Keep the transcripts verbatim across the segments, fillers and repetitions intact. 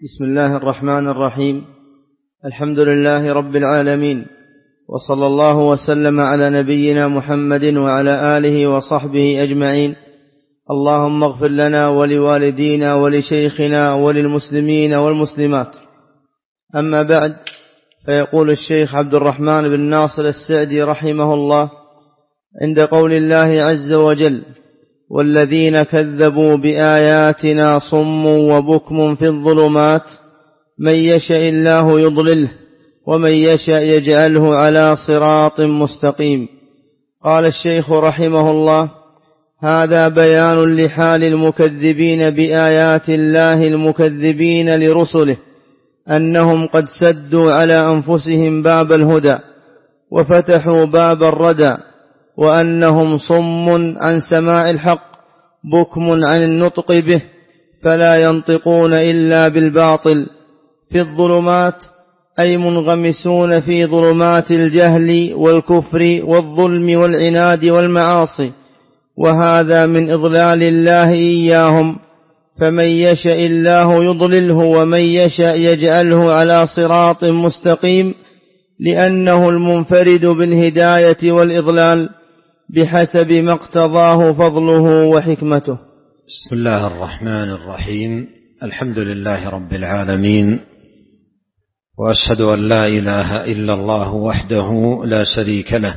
بسم الله الرحمن الرحيم. الحمد لله رب العالمين، وصلى الله وسلم على نبينا محمد وعلى آله وصحبه أجمعين. اللهم اغفر لنا ولوالدينا ولشيخنا وللمسلمين والمسلمات. أما بعد، فيقول الشيخ عبد الرحمن بن ناصر السعدي رحمه الله عند قول الله عز وجل: والذين كذبوا بآياتنا صم وبكم في الظلمات من يشاء الله يضلله ومن يشاء يجعله على صراط مستقيم. قال الشيخ رحمه الله: هذا بيان لحال المكذبين بآيات الله المكذبين لرسله، أنهم قد سدوا على أنفسهم باب الهدى وفتحوا باب الردى، وأنهم صم عن سماع الحق بكم عن النطق به، فلا ينطقون إلا بالباطل في الظلمات، أي منغمسون في ظلمات الجهل والكفر والظلم والعناد والمعاصي، وهذا من إضلال الله إياهم، فمن يشاء الله يضلله ومن يشاء يجعله على صراط مستقيم، لأنه المنفرد بالهداية والإضلال بحسب ما اقتضاه فضله وحكمته. بسم الله الرحمن الرحيم. الحمد لله رب العالمين، وأشهد أن لا إله إلا الله وحده لا شريك له،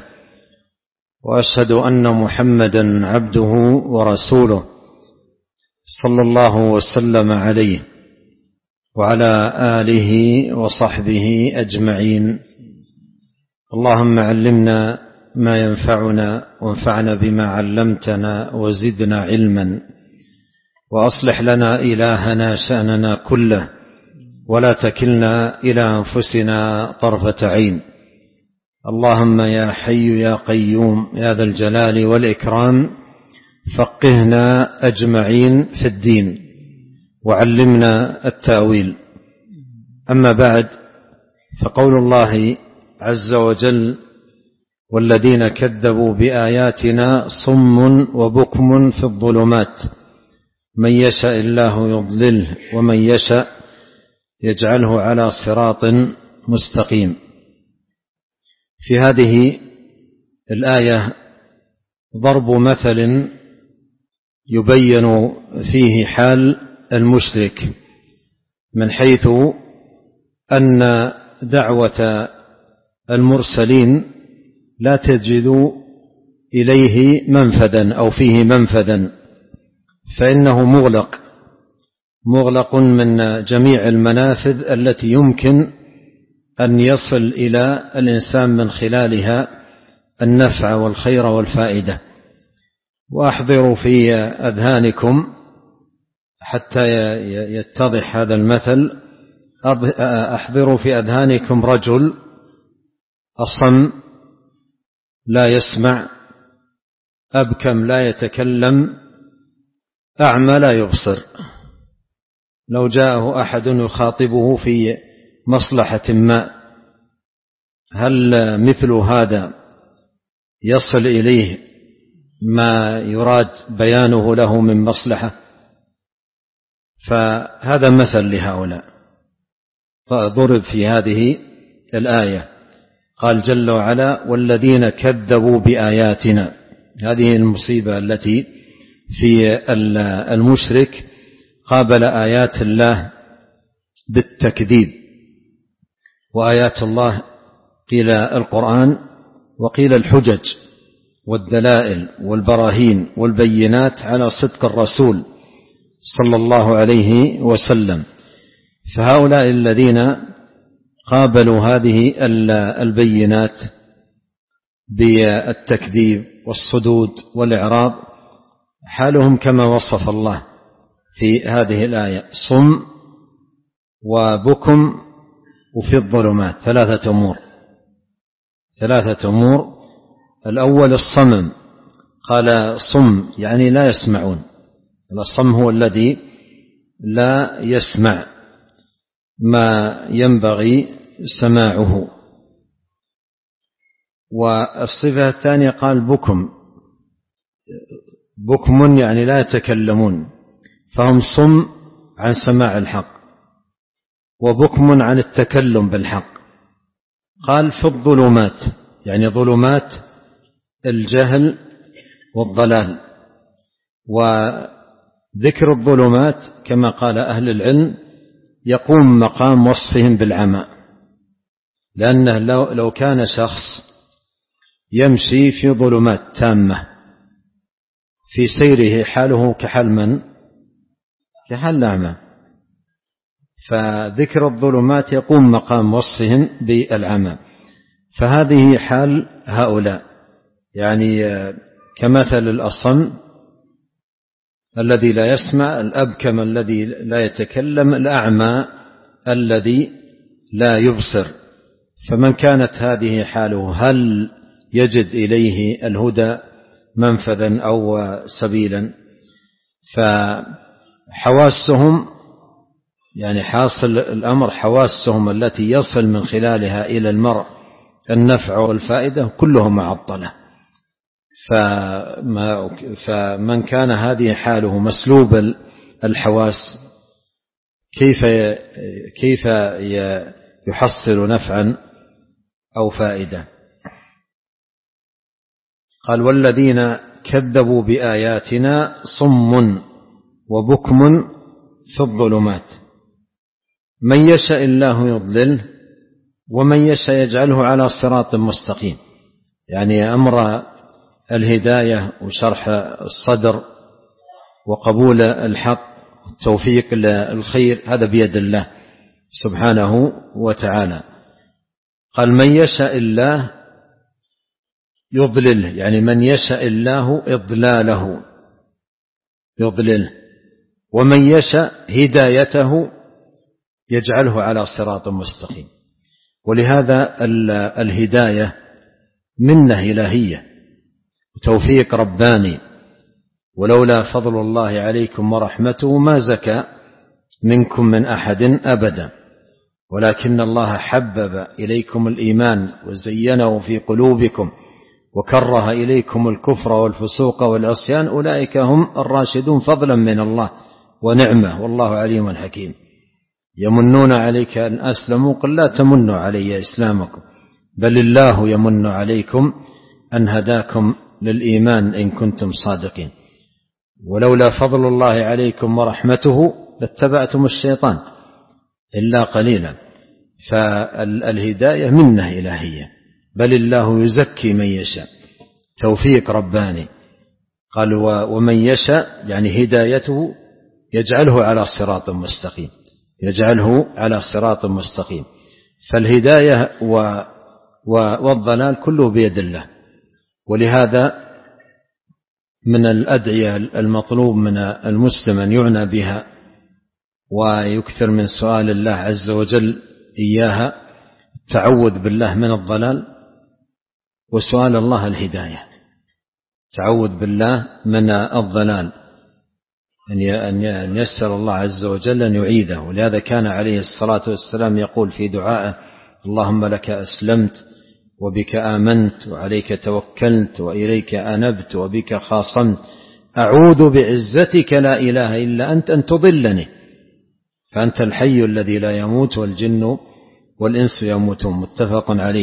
وأشهد أن محمدا عبده ورسوله صلى الله وسلم عليه وعلى آله وصحبه أجمعين. اللهم علمنا ما ينفعنا وانفعنا بما علمتنا وزدنا علما، وأصلح لنا إلهنا شأننا كله، ولا تكلنا إلى أنفسنا طرفة عين. اللهم يا حي يا قيوم يا ذا الجلال والإكرام، فقهنا أجمعين في الدين وعلمنا التأويل. أما بعد، فقول الله عز وجل: والذين كذبوا بآياتنا صم وبكم في الظلمات من يشاء الله يضلله ومن يشاء يجعله على صراط مستقيم. في هذه الآية ضرب مثل يبين فيه حال المشرك، من حيث أن دعوة المرسلين لا تجد إليه منفذا أو فيه منفذا، فإنه مغلق مغلق من جميع المنافذ التي يمكن أن يصل إلى الإنسان من خلالها النفع والخير والفائدة. وأحضروا في أذهانكم حتى يتضح هذا المثل، أحضروا في أذهانكم رجل أصم لا يسمع، أبكم لا يتكلم، أعمى لا يبصر. لو جاءه أحد يخاطبه في مصلحة ما، هل مثل هذا يصل إليه ما يراد بيانه له من مصلحة؟ فهذا مثل لهؤلاء فضرب في هذه الآية. قال جل وعلا: والذين كذبوا بآياتنا. هذه المصيبة التي في المشرك، قابل آيات الله بالتكذيب. وآيات الله قيل القرآن، وقيل الحجج والدلائل والبراهين والبينات على صدق الرسول صلى الله عليه وسلم. فهؤلاء الذين قابلوا هذه البينات بالتكذيب والصدود والإعراض، حالهم كما وصف الله في هذه الآية: صم وبكم وفي الظلمات. ثلاثة أمور ثلاثة أمور الأول الصمم، قال صم يعني لا يسمعون. الصم هو الذي لا يسمع ما ينبغي سماعه. والصفة الثانية قال بكم، بكم يعني لا يتكلمون، فهم صم عن سماع الحق. وبكم عن التكلم بالحق. قال في الظلمات، يعني ظلمات الجهل والضلال. وذكر الظلمات كما قال أهل العلم يقوم مقام وصفهم بالعمى، لأنه لو, لو كان شخص يمشي في ظلمات تامة في سيره حاله كحال من؟ كحال الأعمى، فذكر الظلمات يقوم مقام وصفهم بالعمى. فهذه حال هؤلاء، يعني كمثل الأصم الذي لا يسمع، الأبكم الذي لا يتكلم، الأعمى الذي لا يبصر. فمن كانت هذه حاله هل يجد إليه الهدى منفذا أو سبيلا؟ فحواسهم، يعني حاصل الأمر حواسهم التي يصل من خلالها إلى المرء النفع والفائدة كلهم معطلة. فمن كان هذه حاله مسلوب الحواس كيف كيف يحصل نفعا أو فائدة؟ قال والذين كذبوا بآياتنا صم وبكم في الظلمات من يشاء الله يضلله ومن يشاء يجعله على صراط مستقيم. يعني أمر الهداية وشرح الصدر وقبول الحق والتوفيق للخير هذا بيد الله سبحانه وتعالى. قال من يشاء الله يضلله، يعني من يشاء الله إضلاله يضلله، ومن يشاء هدايته يجعله على صراط مستقيم. ولهذا الهداية منة إلهية وتوفيق رباني، ولولا فضل الله عليكم ورحمته ما زكى منكم من أحد أبدا، ولكن الله حبب إليكم الإيمان وزينه في قلوبكم وكره إليكم الكفر والفسوق والعصيان أولئك هم الراشدون فضلا من الله ونعمة والله عليم حكيم. يمنون عليك أن أسلموا قل لا تمنوا علي إسلامكم بل الله يمن عليكم أن هداكم للإيمان إن كنتم صادقين. ولولا فضل الله عليكم ورحمته لاتبعتم الشيطان إلا قليلا. فالهداية منة إلهية، بل الله يزكي من يشاء، توفيق رباني. قال ومن يشاء يعني هدايته يجعله على صراط مستقيم، يجعله على صراط مستقيم. فالهداية والضلال كله بيد الله. ولهذا من الأدعية المطلوب من المسلم أن يعنى بها ويكثر من سؤال الله عز وجل إياها، التعوذ بالله من الضلال وسؤال الله الهداية. تعوذ بالله من الضلال، أن يسأل الله عز وجل أن يعيده. ولهذا كان عليه الصلاة والسلام يقول في دعائه اللهم لك أسلمت وبك آمنت وعليك توكلت وإليك أنبت وبك خاصمت أعوذ بعزتك لا إله إلا أنت أن تضلني فأنت الحي الذي لا يموت والجن والإنس يموتون. متفق عليه.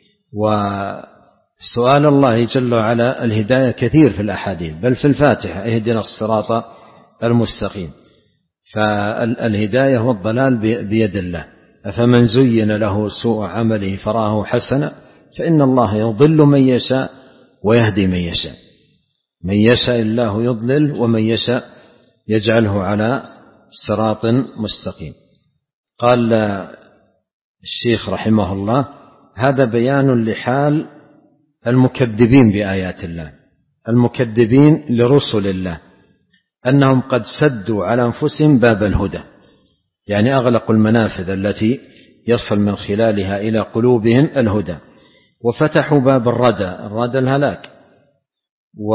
وسؤال الله جل وعلا الهداية كثير في الأحاديث، بل في الفاتحة اهدنا الصراط المستقيم. فالهداية والضلال بيد الله. أفمن زين له سوء عمله فراه حسنا فإن الله يضل من يشاء ويهدي من يشاء. من يشاء الله يضلل ومن يشاء يجعله على صراط مستقيم. قال الشيخ رحمه الله هذا بيان لحال المكذبين بآيات الله، المكذبين لرسل الله، أنهم قد سدوا على أنفسهم باب الهدى، يعني أغلقوا المنافذ التي يصل من خلالها إلى قلوبهم الهدى، وفتحوا باب الردى، الردى الهلاك. و...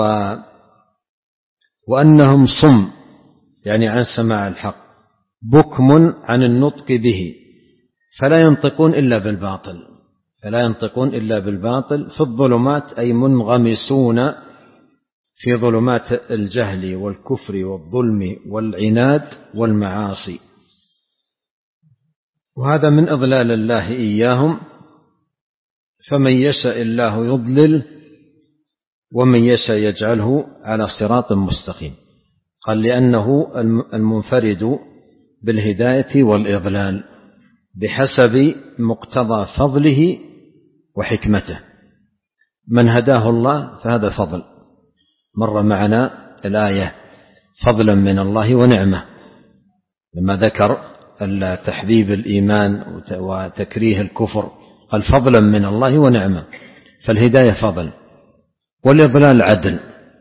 وأنهم صم يعني عن سماع الحق، بكم عن النطق به، فلا ينطقون إلا بالباطل، فلا ينطقون إلا بالباطل في الظلمات، أي منغمسون في ظلمات الجهل والكفر والظلم والعناد والمعاصي. وهذا من إضلال الله إياهم، فمن يشاء الله يضلل ومن يشاء يجعله على صراط مستقيم. قال لأنه المنفرد بالهداية والإضلال بحسب مقتضى فضله وحكمته. من هداه الله فهذا فضل، مر معنا الآية فضلا من الله ونعمة لما ذكر تحبيب الإيمان وتكريه الكفر، قال فضلا من الله ونعمة، فالهداية فضل والإضلال عدل،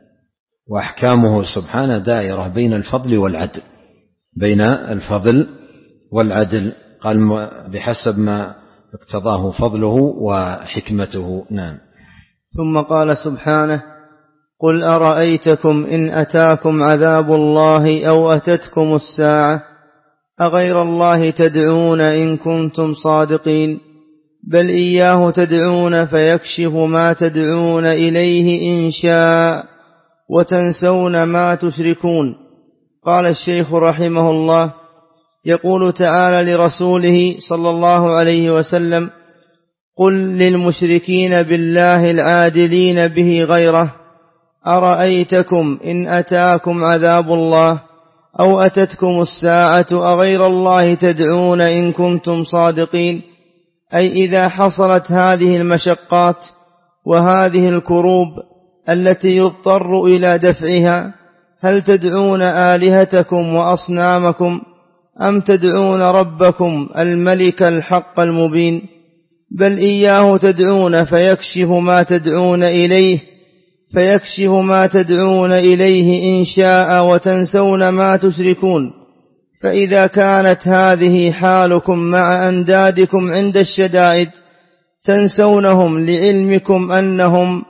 وأحكامه سبحانه دائرة بين الفضل والعدل، بين الفضل والعدل، قال بحسب ما اقتضاه فضله وحكمته. نعم. ثم قال سبحانه: قل أرأيتكم إن أتاكم عذاب الله أو أتتكم الساعة أغير الله تدعون إن كنتم صادقين بل إياه تدعون فيكشف ما تدعون إليه إن شاء وتنسون ما تشركون. قال الشيخ رحمه الله: يقول تعالى لرسوله صلى الله عليه وسلم: قل للمشركين بالله العادلين به غيره أرأيتكم إن أتاكم عذاب الله أو أتتكم الساعة أغير الله تدعون إن كنتم صادقين، أي إذا حصلت هذه المشقات وهذه الكروب التي يضطر إلى دفعها هل تدعون آلهتكم وأصنامكم أم تدعون ربكم الملك الحق المبين؟ بل إياه تدعون فيكشف ما تدعون إليه فيكشف ما تدعون إليه إن شاء وتنسون ما تشركون. فإذا كانت هذه حالكم مع أندادكم عند الشدائد تنسونهم لعلمكم أنهم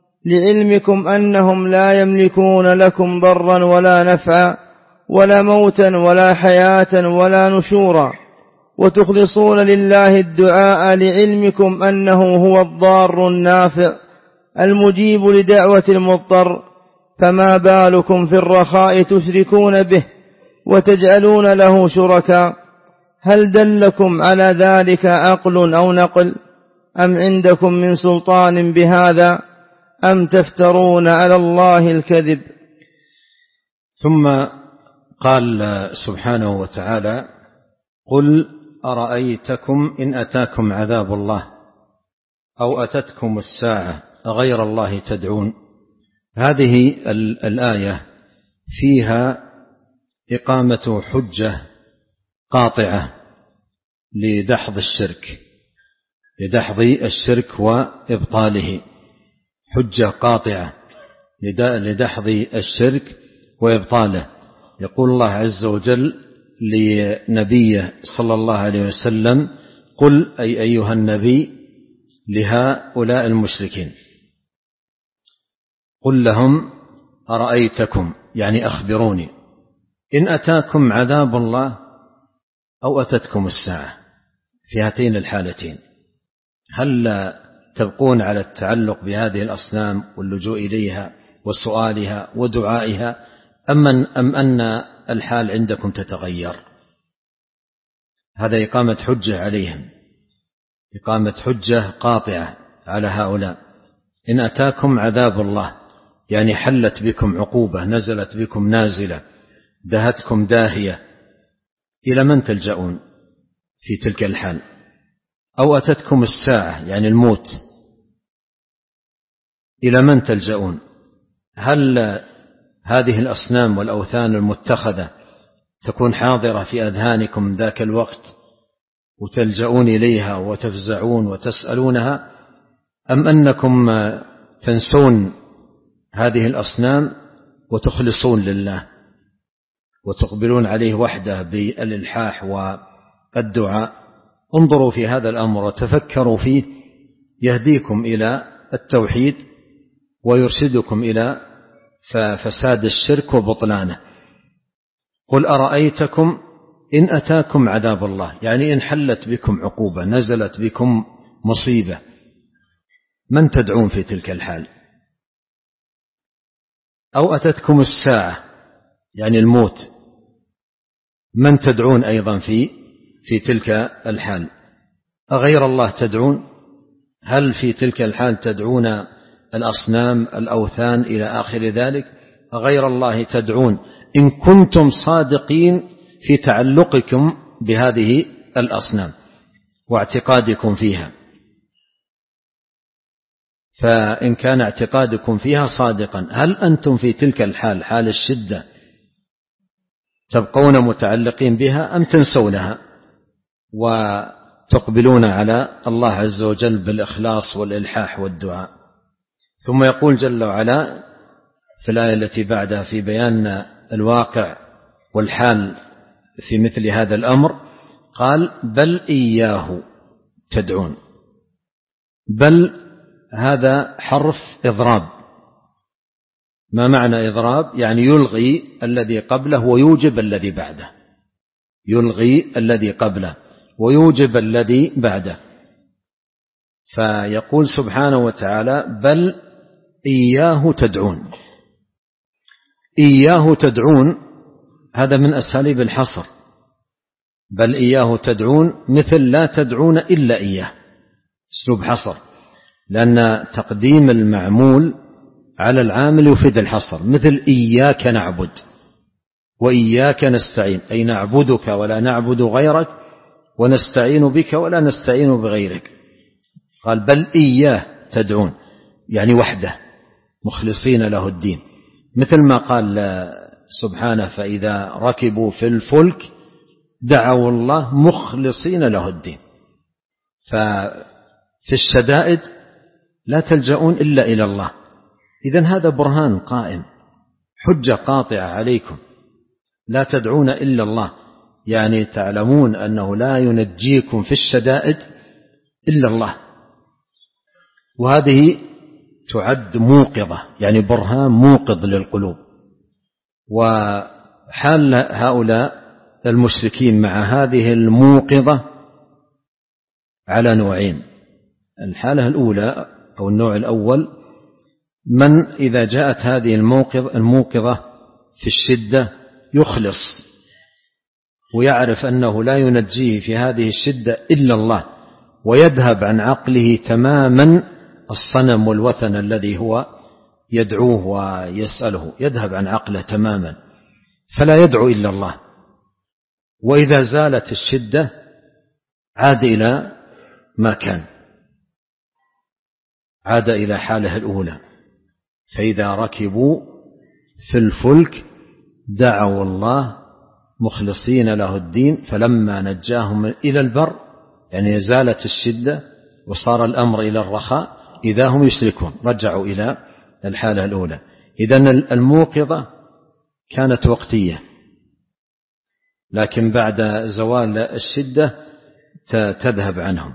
لعلمكم أنهم لا يملكون لكم ضرا ولا نفعا ولا موتا ولا حياة ولا نشورا، وتخلصون لله الدعاء لعلمكم أنه هو الضار النافع المجيب لدعوة المضطر، فما بالكم في الرخاء تشركون به وتجعلون له شركاء؟ هل دلكم على ذلك عقل أو نقل أم عندكم من سلطان بهذا أم تفترون على الله الكذب؟ ثم قال سبحانه وتعالى: قل أرأيتكم إن أتاكم عذاب الله أو أتتكم الساعة أغير الله تدعون. هذه الآية فيها إقامة حجة قاطعة لدحض الشرك لدحض الشرك وإبطاله، حجة قاطعة لدحض الشرك وإبطاله. يقول الله عز وجل لنبيه صلى الله عليه وسلم: قل أي أيها النبي لهؤلاء المشركين، قل لهم أرأيتكم يعني أخبروني إن أتاكم عذاب الله أو أتتكم الساعة، في هاتين الحالتين هل تبقون على التعلق بهذه الأصنام واللجوء إليها وسؤالها ودعائها أم أن الحال عندكم تتغير؟ هذا إقامة حجة عليهم، إقامة حجة قاطعة على هؤلاء. إن أتاكم عذاب الله يعني حلت بكم عقوبة، نزلت بكم نازلة، دهتكم داهية، إلى من تلجؤون في تلك الحال؟ أو أتتكم الساعة يعني الموت، إلى من تلجؤون؟ هل هذه الأصنام والأوثان المتخذة تكون حاضرة في أذهانكم ذاك الوقت وتلجؤون إليها وتفزعون وتسألونها، أم أنكم تنسون هذه الأصنام وتخلصون لله وتقبلون عليه وحده بالإلحاح والدعاء؟ انظروا في هذا الأمر وتفكروا فيه، يهديكم إلى التوحيد ويرشدكم إلى فساد الشرك وبطلانه. قل أرأيتكم إن أتاكم عذاب الله يعني إن حلت بكم عقوبة، نزلت بكم مصيبة، من تدعون في تلك الحال؟ أو أتتكم الساعة يعني الموت، من تدعون أيضا في في تلك الحال. أغير الله تدعون؟ هل في تلك الحال تدعون الأصنام الأوثان إلى آخر ذلك؟ أغير الله تدعون إن كنتم صادقين في تعلقكم بهذه الأصنام واعتقادكم فيها. فإن كان اعتقادكم فيها صادقا، هل أنتم في تلك الحال حال الشدة تبقون متعلقين بها أم تنسونها وتقبلون على الله عز وجل بالإخلاص والإلحاح والدعاء؟ ثم يقول جل وعلا في الآية التي بعدها في بيان الواقع والحال في مثل هذا الأمر، قال بل إياه تدعون. بل هذا حرف إضراب. ما معنى إضراب؟ يعني يلغي الذي قبله ويوجب الذي بعده، يلغي الذي قبله ويوجب الذي بعده. فيقول سبحانه وتعالى بل إياه تدعون. إياه تدعون هذا من أساليب الحصر. بل إياه تدعون مثل لا تدعون إلا إياه، أسلوب حصر، لأن تقديم المعمول على العامل يفيد الحصر. مثل إياك نعبد وإياك نستعين، أي نعبدك ولا نعبد غيرك ونستعين بك ولا نستعين بغيرك. قال بل إياه تدعون يعني وحده مخلصين له الدين، مثل ما قال سبحانه فإذا ركبوا في الفلك دعوا الله مخلصين له الدين. ففي الشدائد لا تلجؤون إلا إلى الله. إذن هذا برهان قائم، حجة قاطعة عليكم، لا تدعون إلا الله، يعني تعلمون أنه لا ينجيكم في الشدائد إلا الله. وهذه تعد موقظة، يعني برهان موقظ للقلوب. وحال هؤلاء المشركين مع هذه الموقظة على نوعين. الحالة الأولى أو النوع الأول من إذا جاءت هذه الموقظة في الشدة يخلص ويعرف أنه لا ينجيه في هذه الشدة إلا الله، ويذهب عن عقله تماما الصنم والوثن الذي هو يدعوه ويسأله، يذهب عن عقله تماما فلا يدعو إلا الله. وإذا زالت الشدة عاد إلى ما كان، عاد إلى حاله الأولى. فإذا ركبوا في الفلك دعوا الله مخلصين له الدين فلما نجاهم إلى البر، يعني زالت الشدة وصار الأمر إلى الرخاء، إذا هم يشركون، رجعوا إلى الحالة الأولى. إذن الموقظة كانت وقتية، لكن بعد زوال الشدة تذهب عنهم.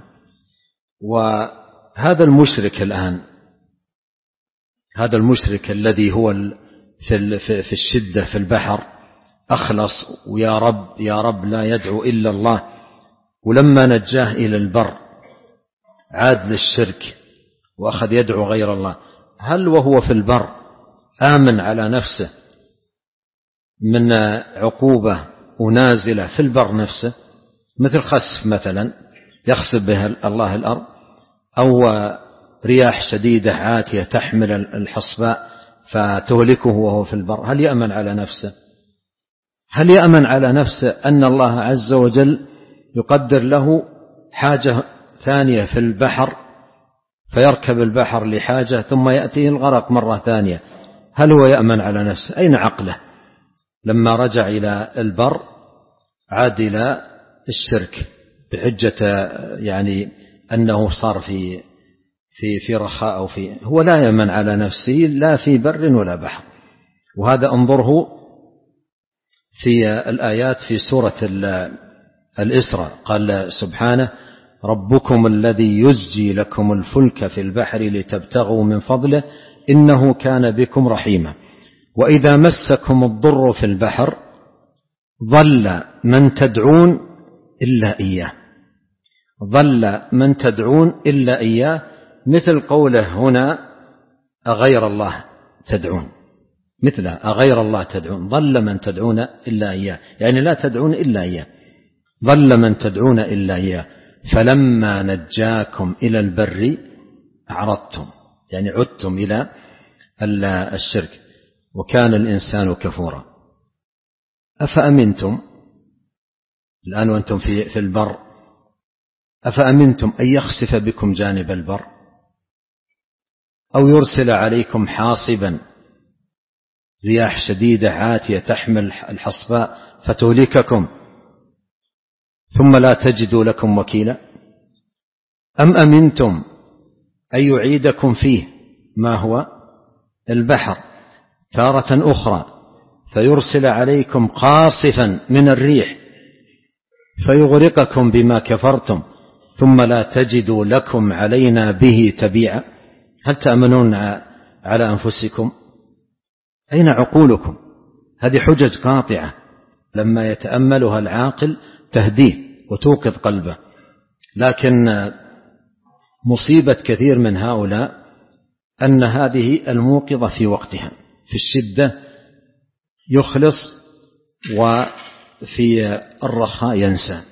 وهذا المشرك الآن، هذا المشرك الذي هو في الشدة في البحر أخلص ويا رب يا رب لا يدعو إلا الله، ولما نجاه إلى البر عاد للشرك وأخذ يدعو غير الله، هل وهو في البر آمن على نفسه من عقوبة ونازلة في البر نفسه، مثل خسف مثلا يخسف به الله الأرض، أو رياح شديدة عاتية تحمل الحصباء فتهلكه وهو في البر، هل يأمن على نفسه؟ هل يأمن على نفسه أن الله عز وجل يقدر له حاجة ثانية في البحر فيركب البحر لحاجة ثم يأتيه الغرق مرة ثانية؟ هل هو يأمن على نفسه؟ أين عقله؟ لما رجع إلى البر عاد إلى الشرك بحجة يعني أنه صار في في في رخاء أو في، هو لا يأمن على نفسه لا في بر ولا بحر. وهذا انظره في الآيات في سورة الإسراء، قال سبحانه ربكم الذي يزجي لكم الفلك في البحر لتبتغوا من فضله إنه كان بكم رحيما وإذا مسكم الضر في البحر ضل من تدعون إلا إياه، ضل من تدعون إلا إياه، مثل قوله هنا أغير الله تدعون، مثل أغير الله تدعون، ضل من تدعون إلا إياه، يعني لا تدعون إلا إياه. ضل من تدعون إلا إياه فلما نجاكم إلى البر أعرضتم، يعني عدتم إلى الشرك وكان الإنسان كفورا. أفأمنتم الآن وأنتم في في البر، أفأمنتم أن يخسف بكم جانب البر أو يرسل عليكم حاصبا رياح شديدة عاتية تحمل الحصباء فتهلككم ثم لا تجدوا لكم وكيلا؟ أم أمنتم أن يعيدكم فيه ما هو البحر تارة أخرى فيرسل عليكم قاصفا من الريح فيغرقكم بما كفرتم ثم لا تجدوا لكم علينا به تبيعا؟ هل تأمنون على أنفسكم؟ أين عقولكم؟ هذه حجج قاطعة لما يتأملها العاقل تهديه وتوقظ قلبه. لكن مصيبة كثير من هؤلاء أن هذه الموقظة في وقتها، في الشدة يخلص وفي الرخاء ينسى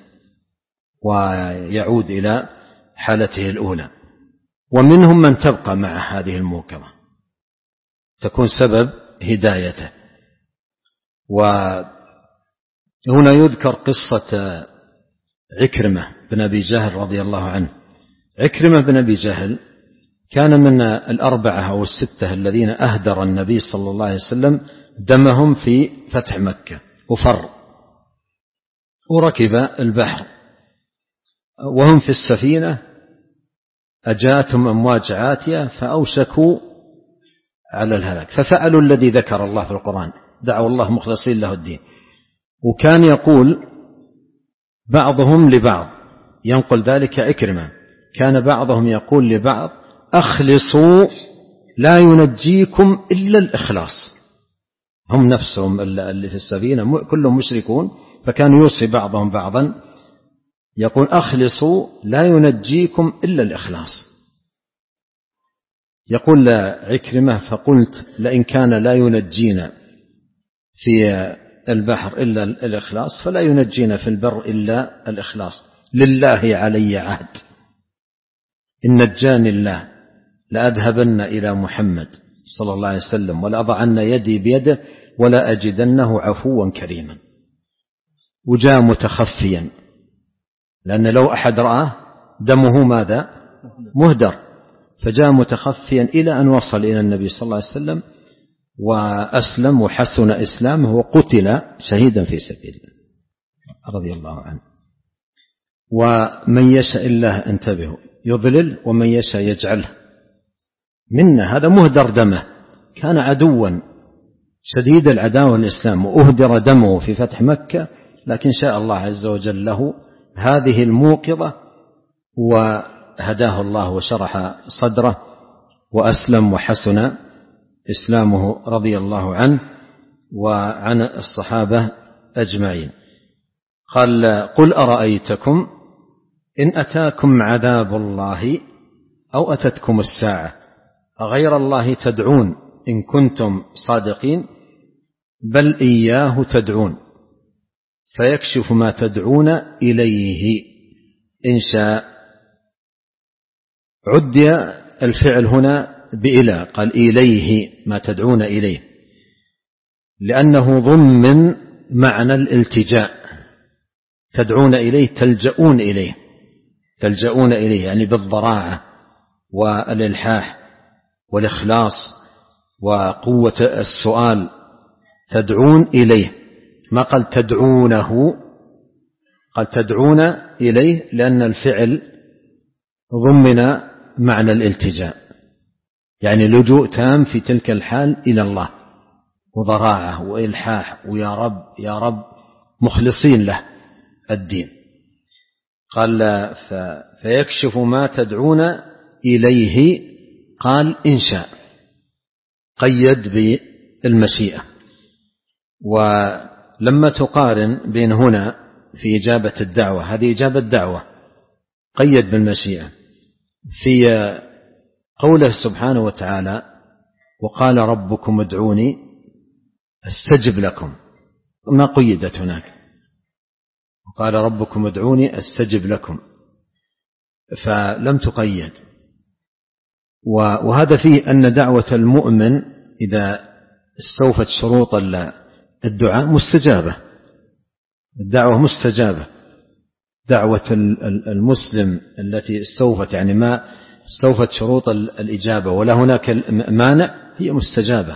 ويعود إلى حالته الأولى. ومنهم من تبقى مع هذه الموقظة تكون سبب هدايته. وهنا يذكر قصة عكرمة بن أبي جهل رضي الله عنه. عكرمة بن أبي جهل كان من الأربعة أو الستة الذين أهدر النبي صلى الله عليه وسلم دمهم في فتح مكة وفر وركب البحر وهم في السفينة أجاءتهم أمواج عاتية فأوشكوا على الهلاك ففعلوا الذي ذكر الله في القرآن، دعوا الله مخلصين له الدين. وكان يقول بعضهم لبعض، ينقل ذلك عكرمة، كان بعضهم يقول لبعض أخلصوا لا ينجيكم إلا الإخلاص. هم نفسهم اللي في السفينة كلهم مشركون، فكان يوصي بعضهم بعضا يقول أخلصوا لا ينجيكم إلا الإخلاص. يقول عكرمة فقلت لئن كان لا ينجينا في البحر إلا الإخلاص فلا ينجينا في البر إلا الإخلاص. لله علي عهد إن نجاني الله لأذهبن إلى محمد صلى الله عليه وسلم ولأضعن يدي بيده ولا أجدنه عفوا كريما. وجاء متخفيا لأن لو أحد رآه دمه ماذا؟ مهدر، فجاء متخفيا إلى أن وصل إلى النبي صلى الله عليه وسلم وأسلم وحسن إسلامه وقتل شهيدا في سبيل الله رضي الله عنه. ومن يشاء الله انتبهوا يضلل ومن يشاء يجعله منا. هذا مهدر دمه، كان عدوا شديد العداوة للإسلام وأهدر دمه في فتح مكة، لكن شاء الله عز وجل له هذه الموقظة وهداه الله وشرح صدره وأسلم وحسن إسلامه رضي الله عنه وعن الصحابة أجمعين. قال قل أرأيتكم إن أتاكم عذاب الله أو أتتكم الساعة أغير الله تدعون إن كنتم صادقين بل إياه تدعون فيكشف ما تدعون إليه إن شاء. عدي الفعل هنا بإلى، قال إليه ما تدعون إليه، لأنه ضمن معنى الالتجاء. تدعون إليه تلجؤون إليه، تلجؤون إليه يعني بالضراعة والإلحاح والإخلاص وقوة السؤال. تدعون إليه، ما قال تدعونه، قال تدعون إليه لأن الفعل ضمن معنى الالتجاء، يعني لجوء تام في تلك الحال إلى الله وضراعة وإلحاح ويا رب يا رب مخلصين له الدين. قال فيكشف ما تدعون إليه، قال إن شاء، قيد بالمشيئة. ولما تقارن بين هنا في إجابة الدعوة، هذه إجابة دعوة قيد بالمشيئة، في قوله سبحانه وتعالى وقال ربكم ادعوني أستجب لكم، ما قيدت هناك. قال ربكم ادعوني أستجب لكم، فلم تقيد. وهذا فيه أن دعوة المؤمن إذا استوفت شروط الدعاء مستجابة، الدعوة مستجابة. دعوة المسلم التي استوفت يعني ما استوفت شروط الإجابة ولا هناك مانع هي مستجابة،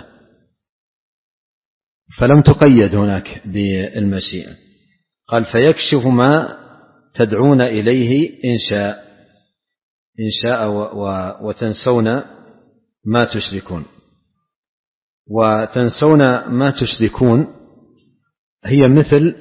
فلم تقيد هناك بالمشيئة. قال فيكشف ما تدعون إليه إن شاء إن شاء وتنسون ما تشركون. وتنسون ما تشركون هي مثل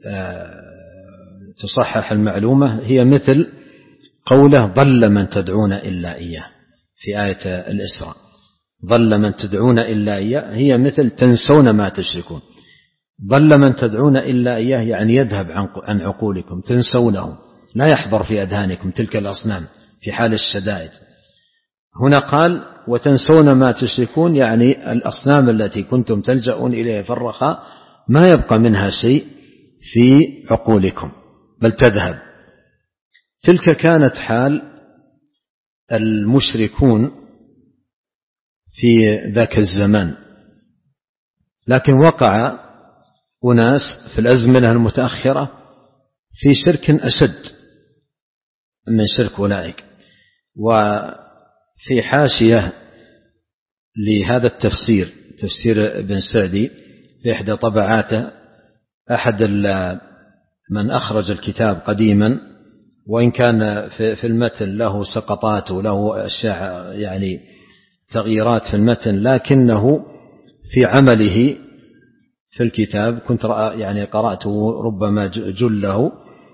تصحح المعلومة، هي مثل قوله ضل من تدعون إلا إياه في آية الإسراء، ضل من تدعون إلا إياه هي مثل تنسون ما تشركون. ضل من تدعون إلا إياه يعني يذهب عن عقولكم، تنسونه، لا يحضر في أذهانكم تلك الأصنام في حال الشدائد. هنا قال وتنسون ما تشركون يعني الأصنام التي كنتم تلجؤون إليها في الرخاء ما يبقى منها شيء في عقولكم بل تذهب. تلك كانت حال المشركون في ذاك الزمان، لكن وقع أناس في الأزمنة المتأخرة في شرك أشد من شرك أولئك. وفي حاشية لهذا التفسير، تفسير ابن سعدي في إحدى طبعاته، أحد من أخرج الكتاب قديما وإن كان في المتن له سقطات وله أشياء يعني تغييرات في المتن، لكنه في عمله في الكتاب كنت يعني قرأته ربما جله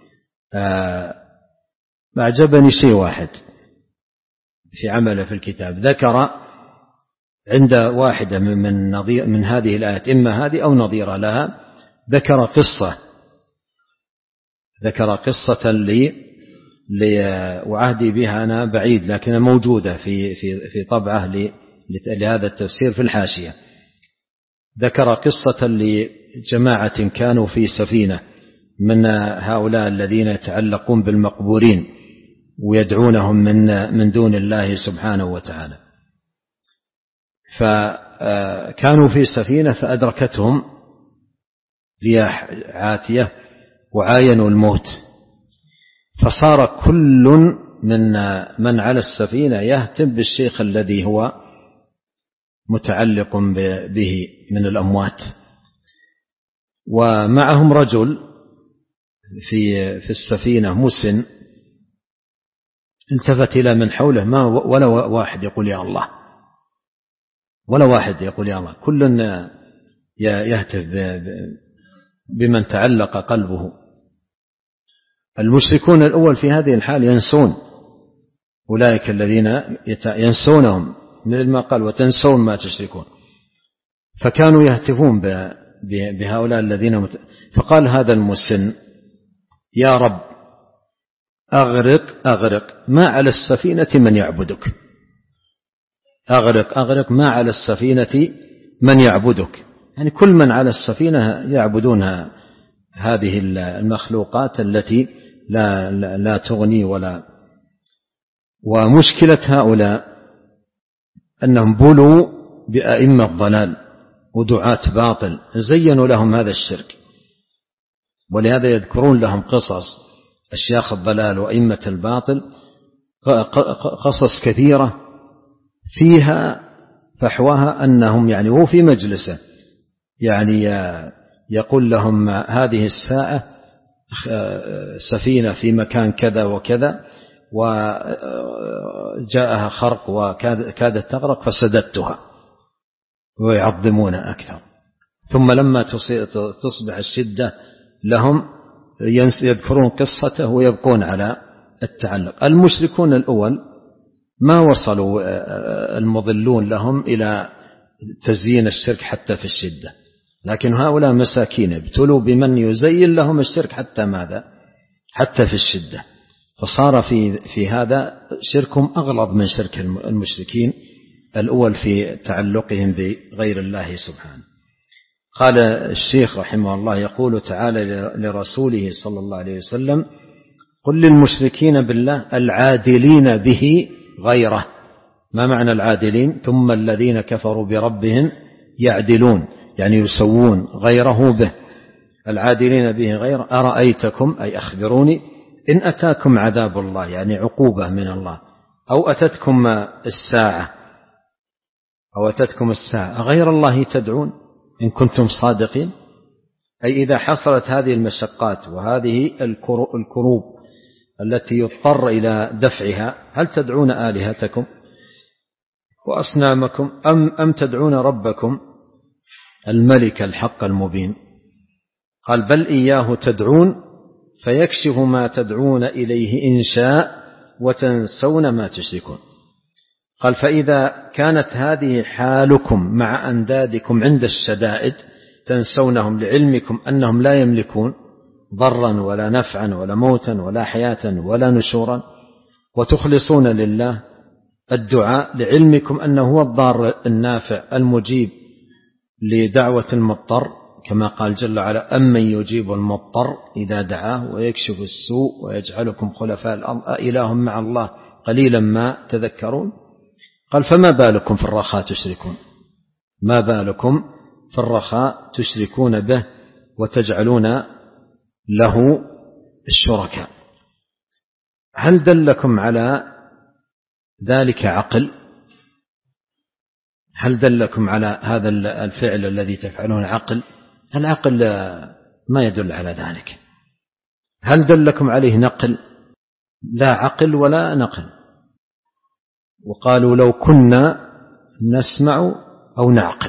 أعجبني شيء واحد في عمله في الكتاب. ذكر عند واحدة من نظير من هذه الآيات إما هذه أو نظيرة لها، ذكر قصة ذكر قصة لي وعهدي بها أنا بعيد لكنها موجودة في في في طبعة لهذا التفسير في الحاشية. ذكر قصة لجماعة كانوا في سفينة من هؤلاء الذين يتعلقون بالمقبورين ويدعونهم من من دون الله سبحانه وتعالى. فكانوا في سفينة فأدركتهم رياح عاتية وعاينوا الموت، فصار كل من من على السفينة يهتم بالشيخ الذي هو متعلق به من الأموات. ومعهم رجل في في السفينة مسن، التفت إلى من حوله ما ولا واحد يقول يا الله، ولا واحد يقول يا الله، كل يهتف بمن تعلق قلبه. المشركون الأول في هذه الحال ينسون أولئك الذين ينسونهم مثل ما قال وتنسون ما تشركون، فكانوا يهتفون بهؤلاء الذين مت... فقال هذا المسن يا رب أغرق أغرق ما على السفينة من يعبدك، أغرق أغرق ما على السفينة من يعبدك، يعني كل من على السفينة يعبدون هذه المخلوقات التي لا, لا, لا تغني ولا. ومشكلة هؤلاء أنهم بلوا بأئمة ضلال ودعاة باطل زينوا لهم هذا الشرك، ولهذا يذكرون لهم قصص أشياخ الضلال وأئمة الباطل، قصص كثيرة فيها فحواها أنهم يعني هو في مجلسه يعني يقول لهم هذه الساعة سفينة في مكان كذا وكذا وجاءها خرق وكادت تغرق فسددتها، ويعظمون أكثر. ثم لما تصبح الشدة لهم يذكرون قصته ويبقون على التعلق. المشركون الأول ما وصلوا المضلون لهم إلى تزيين الشرك حتى في الشدة، لكن هؤلاء مساكين ابتلوا بمن يزين لهم الشرك حتى ماذا؟ حتى في الشدة، فصار في في هذا شركهم أغلظ من شرك المشركين الأول في تعلقهم بغير الله سبحانه. قال الشيخ رحمه الله يقول تعالى لرسوله صلى الله عليه وسلم: قل للمشركين بالله العادلين به غيره. ما معنى العادلين؟ ثم الذين كفروا بربهم يعدلون، يعني يسوون غيره به. العادلين به غيره أرأيتكم، أي أخبروني، إن أتاكم عذاب الله، يعني عقوبة من الله، أو أتتكم الساعة أو أتتكم الساعة غير الله تدعون إن كنتم صادقين. أي إذا حصلت هذه المشقات وهذه الكروب التي يضطر إلى دفعها، هل تدعون آلهتكم وأصنامكم أم, أم تدعون ربكم الملك الحق المبين؟ قال: بل إياه تدعون فيكشف ما تدعون إليه إن شاء وتنسون ما تشركون. قال: فإذا كانت هذه حالكم مع أندادكم عند الشدائد تنسونهم لعلمكم أنهم لا يملكون ضرا ولا نفعا ولا موتا ولا حياة ولا نشورا، وتخلصون لله الدعاء لعلمكم أنه هو الضار النافع المجيب لدعوة المضطر، كما قال جل وعلا: أمن يجيب المضطر إذا دعاه ويكشف السوء ويجعلكم خلفاء الأرض أإله مع الله قليلا ما تذكرون. قال: فما بالكم في الرخاء تشركون، ما بالكم في الرخاء تشركون به وتجعلون له الشركاء. هل دلكم على ذلك عقل؟ هل دلكم على هذا الفعل الذي تفعلون عقل؟ العقل ما يدل على ذلك. هل دلكم عليه نقل؟ لا عقل ولا نقل. وقالوا لو كنا نسمع أو نعقل،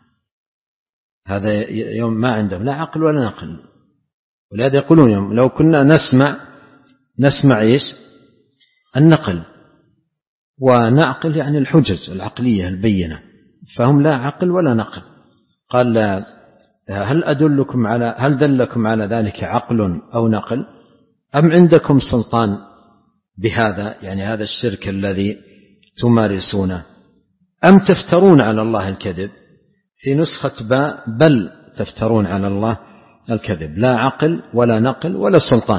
هذا يوم ما عندهم لا عقل ولا نقل، ولهذا يقولون يوم لو كنا نسمع نسمع إيش؟ النقل، ونعقل يعني الحجج العقلية البينة، فهم لا عقل ولا نقل. قال: هل أدلكم على هل دلكم على ذلك عقل أو نقل أم عندكم سلطان بهذا، يعني هذا الشرك الذي تمارسونه، أم تفترون على الله الكذب؟ في نسخة باء بل تفترون على الله الكذب، لا عقل ولا نقل ولا سلطان،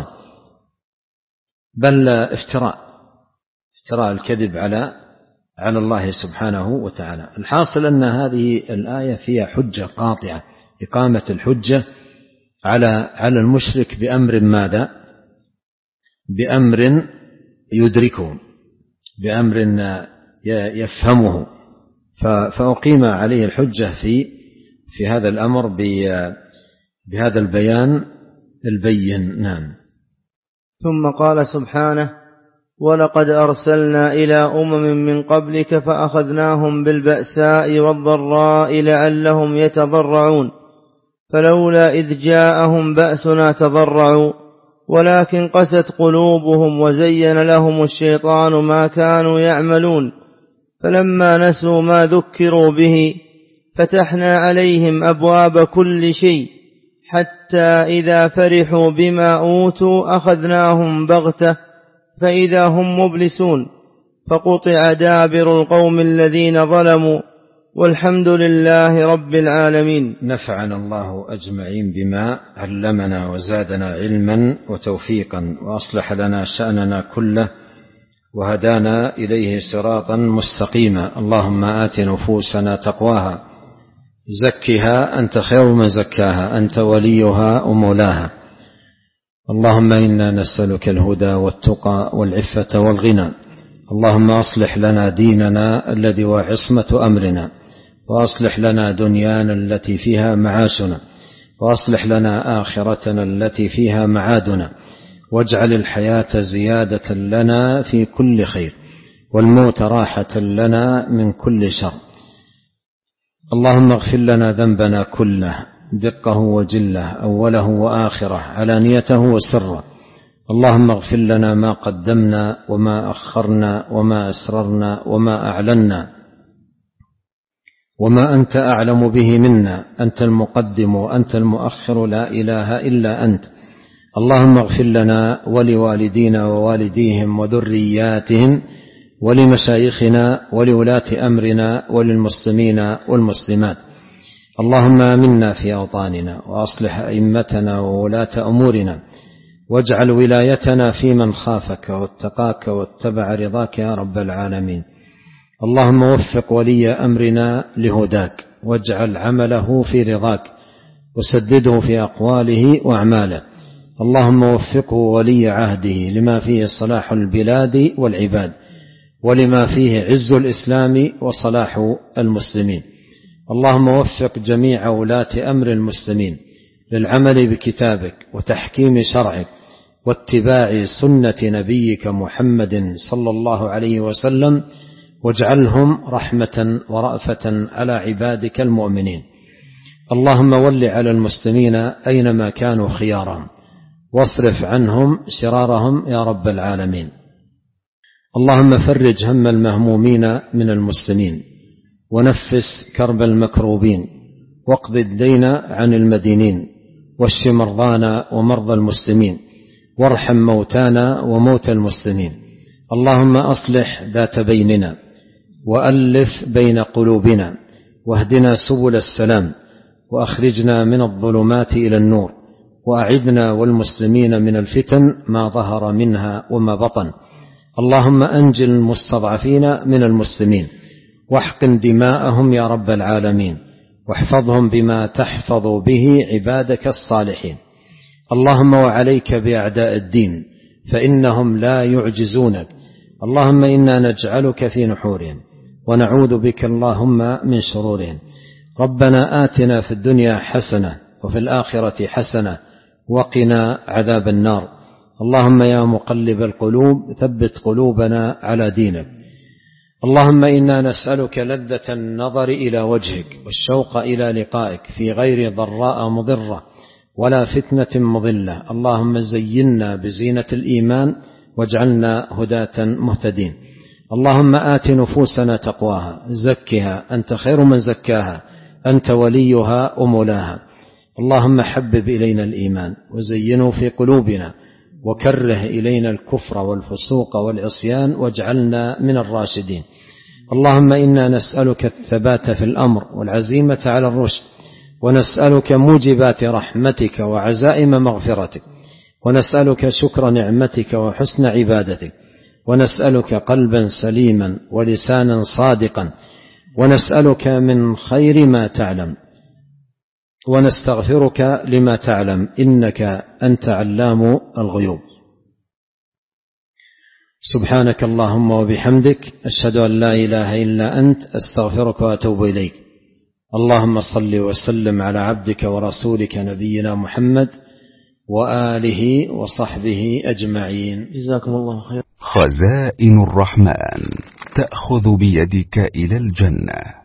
بل افتراء افتراء الكذب على على الله سبحانه وتعالى. الحاصل أن هذه الآية فيها حجة قاطعة، إقامة الحجة على على المشرك بأمر ماذا؟ بأمر يدركه، بأمر يفهمه، فأقيم عليه الحجة في في هذا الأمر بهذا البيان البين. نعم. ثم قال سبحانه: ولقد أرسلنا إلى أمم من قبلك فأخذناهم بالبأساء والضراء لعلهم يتضرعون فلولا إذ جاءهم بأسنا تضرعوا ولكن قست قلوبهم وزين لهم الشيطان ما كانوا يعملون فلما نسوا ما ذكروا به فتحنا عليهم أبواب كل شيء حتى إذا فرحوا بما أوتوا أخذناهم بغتة فإذا هم مبلسون فقطع دابر القوم الذين ظلموا والحمد لله رب العالمين. نفعنا الله أجمعين بما علمنا وزادنا علما وتوفيقا وأصلح لنا شأننا كله وهدانا إليه صراطا مستقيما. اللهم آت نفوسنا تقواها زكها أنت خير من زكاها أنت وليها ومولاها. اللهم إنا نسألك الهدى والتقى والعفة والغنى. اللهم أصلح لنا ديننا الذي هو عصمة أمرنا وأصلح لنا دنيانا التي فيها معاشنا وأصلح لنا آخرتنا التي فيها معادنا واجعل الحياة زيادة لنا في كل خير والموت راحة لنا من كل شر. اللهم اغفر لنا ذنبنا كله دقه وجله أوله وآخره علانيته وسره. اللهم اغفر لنا ما قدمنا وما أخرنا وما أسررنا وما أعلنا وما أنت أعلم به منا أنت المقدم وأنت المؤخر لا إله إلا أنت. اللهم اغفر لنا ولوالدينا ووالديهم وذرياتهم ولمشايخنا ولولاة أمرنا وللمسلمين والمسلمات. اللهم آمنا في أوطاننا وأصلح أئمتنا وولاة أمورنا واجعل ولايتنا في من خافك واتقاك واتبع رضاك يا رب العالمين. اللهم وفق ولي أمرنا لهداك واجعل عمله في رضاك وسدده في أقواله وأعماله. اللهم وفقه ولي عهده لما فيه صلاح البلاد والعباد ولما فيه عز الإسلام وصلاح المسلمين. اللهم وفق جميع ولاة أمر المسلمين للعمل بكتابك وتحكيم شرعك واتباع سنة نبيك محمد صلى الله عليه وسلم واجعلهم رحمة ورأفة على عبادك المؤمنين. اللهم ول على المسلمين أينما كانوا خيارهم واصرف عنهم شرارهم يا رب العالمين. اللهم فرج هم المهمومين من المسلمين ونفس كرب المكروبين واقض الدين عن المدينين واشف مرضانا ومرضى المسلمين وارحم موتانا وموتى المسلمين. اللهم أصلح ذات بيننا وألف بين قلوبنا واهدنا سبل السلام وأخرجنا من الظلمات إلى النور وأعذنا والمسلمين من الفتن ما ظهر منها وما بطن. اللهم أنجِ المستضعفين من المسلمين واحقن دماءهم يا رب العالمين واحفظهم بما تحفظ به عبادك الصالحين. اللهم وعليك بأعداء الدين فإنهم لا يعجزونك. اللهم إنا نجعلك في نحورهم ونعوذ بك اللهم من شرورهم. ربنا آتنا في الدنيا حسنة وفي الآخرة حسنة وقنا عذاب النار. اللهم يا مقلب القلوب ثبت قلوبنا على دينك. اللهم إنا نسألك لذة النظر إلى وجهك والشوق إلى لقائك في غير ضراء مضرة ولا فتنة مضلة. اللهم زينا بزينة الإيمان واجعلنا هداة مهتدين. اللهم آت نفوسنا تقواها زكها أنت خير من زكاها أنت وليها ومولاها. اللهم حبب إلينا الإيمان وزينه في قلوبنا وكره إلينا الكفر والفسوق والعصيان واجعلنا من الراشدين. اللهم إنا نسألك الثبات في الأمر والعزيمة على الرشد ونسألك موجبات رحمتك وعزائم مغفرتك ونسألك شكر نعمتك وحسن عبادتك ونسألك قلبا سليما ولسانا صادقا ونسألك من خير ما تعلم ونستغفرك لما تعلم إنك أنت علام الغيوب. سبحانك اللهم وبحمدك أشهد أن لا إله إلا أنت أستغفرك وأتوب إليك. اللهم صل وسلم على عبدك ورسولك نبينا محمد وآله وصحبه أجمعين. جزاكم الله خير. خزائن الرحمن تأخذ بيدك إلى الجنة.